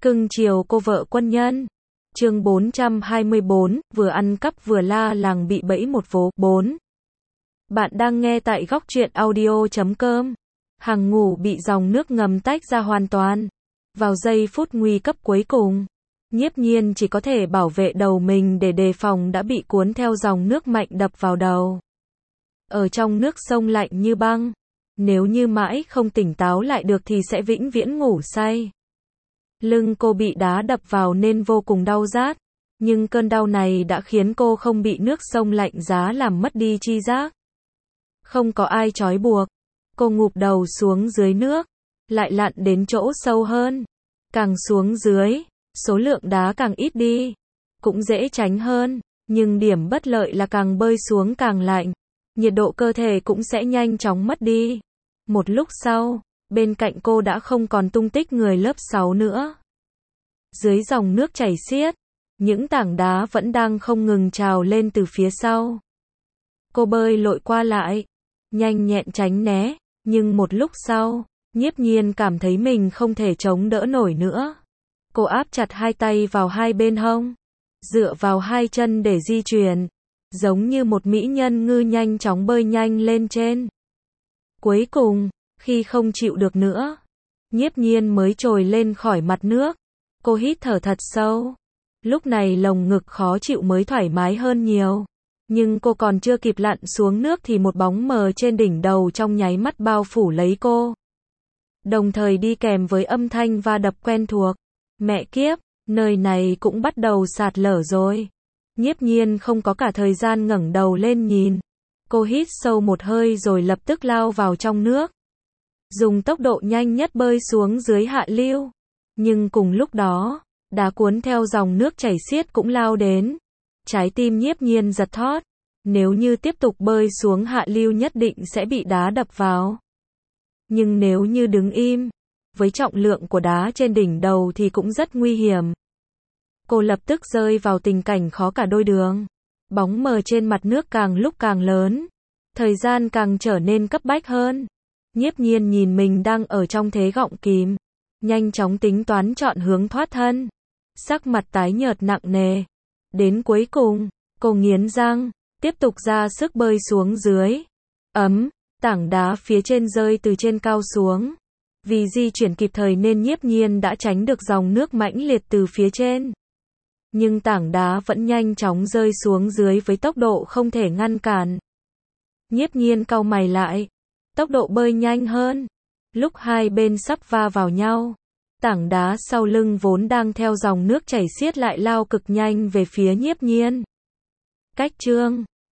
Cưng chiều cô vợ quân nhân. Chương 424, vừa ăn cắp vừa la làng bị bẫy một vố. 4. Bạn đang nghe tại góc truyện audio.com. Hằng ngủ bị dòng nước ngầm tách ra hoàn toàn. Vào giây phút nguy cấp cuối cùng, Nhiếp Nhiên chỉ có thể bảo vệ đầu mình để đề phòng đã bị cuốn theo dòng nước mạnh đập vào đầu. Ở trong nước sông lạnh như băng, nếu như mãi không tỉnh táo lại được thì sẽ vĩnh viễn ngủ say. Lưng cô bị đá đập vào nên vô cùng đau rát, nhưng cơn đau này đã khiến cô không bị nước sông lạnh giá làm mất đi tri giác. Không có ai trói buộc, cô ngụp đầu xuống dưới nước, lại lặn đến chỗ sâu hơn. Càng xuống dưới, số lượng đá càng ít đi, cũng dễ tránh hơn, nhưng điểm bất lợi là càng bơi xuống càng lạnh, nhiệt độ cơ thể cũng sẽ nhanh chóng mất đi. Một lúc sau, bên cạnh cô đã không còn tung tích người lớp 6 nữa. Dưới dòng nước chảy xiết, những tảng đá vẫn đang không ngừng trào lên từ phía sau. Cô bơi lội qua lại, nhanh nhẹn tránh né, nhưng một lúc sau, Nhiếp Nhiên cảm thấy mình không thể chống đỡ nổi nữa. Cô áp chặt hai tay vào hai bên hông, dựa vào hai chân để di chuyển, giống như một mỹ nhân ngư nhanh chóng bơi nhanh lên trên. Cuối cùng, khi không chịu được nữa, Nhiếp Nhiên mới trồi lên khỏi mặt nước. Cô hít thở thật sâu. Lúc này lồng ngực khó chịu mới thoải mái hơn nhiều. Nhưng cô còn chưa kịp lặn xuống nước thì một bóng mờ trên đỉnh đầu trong nháy mắt bao phủ lấy cô. Đồng thời đi kèm với âm thanh va đập quen thuộc. Mẹ kiếp, nơi này cũng bắt đầu sạt lở rồi. Nhiếp Nhiên không có cả thời gian ngẩng đầu lên nhìn. Cô hít sâu một hơi rồi lập tức lao vào trong nước, dùng tốc độ nhanh nhất bơi xuống dưới hạ lưu. Nhưng cùng lúc đó, đá cuốn theo dòng nước chảy xiết cũng lao đến. Trái tim Nhiếp Nhiên giật thót. Nếu như tiếp tục bơi xuống hạ lưu nhất định sẽ bị đá đập vào. Nhưng nếu như đứng im, với trọng lượng của đá trên đỉnh đầu thì cũng rất nguy hiểm. Cô lập tức rơi vào tình cảnh khó cả đôi đường. Bóng mờ trên mặt nước càng lúc càng lớn. Thời gian càng trở nên cấp bách hơn. Nhiếp Nhiên nhìn mình đang ở trong thế gọng kìm, nhanh chóng tính toán chọn hướng thoát thân. Sắc mặt tái nhợt nặng nề. Đến cuối cùng, cô nghiến răng, tiếp tục ra sức bơi xuống dưới. Tảng đá phía trên rơi từ trên cao xuống. Vì di chuyển kịp thời nên Nhiếp Nhiên đã tránh được dòng nước mãnh liệt từ phía trên. Nhưng tảng đá vẫn nhanh chóng rơi xuống dưới với tốc độ không thể ngăn cản. Nhiếp Nhiên cau mày lại, tốc độ bơi nhanh hơn. Lúc hai bên sắp va vào nhau, tảng đá sau lưng vốn đang theo dòng nước chảy xiết lại lao cực nhanh về phía Nhiếp Nhiên. Cách chương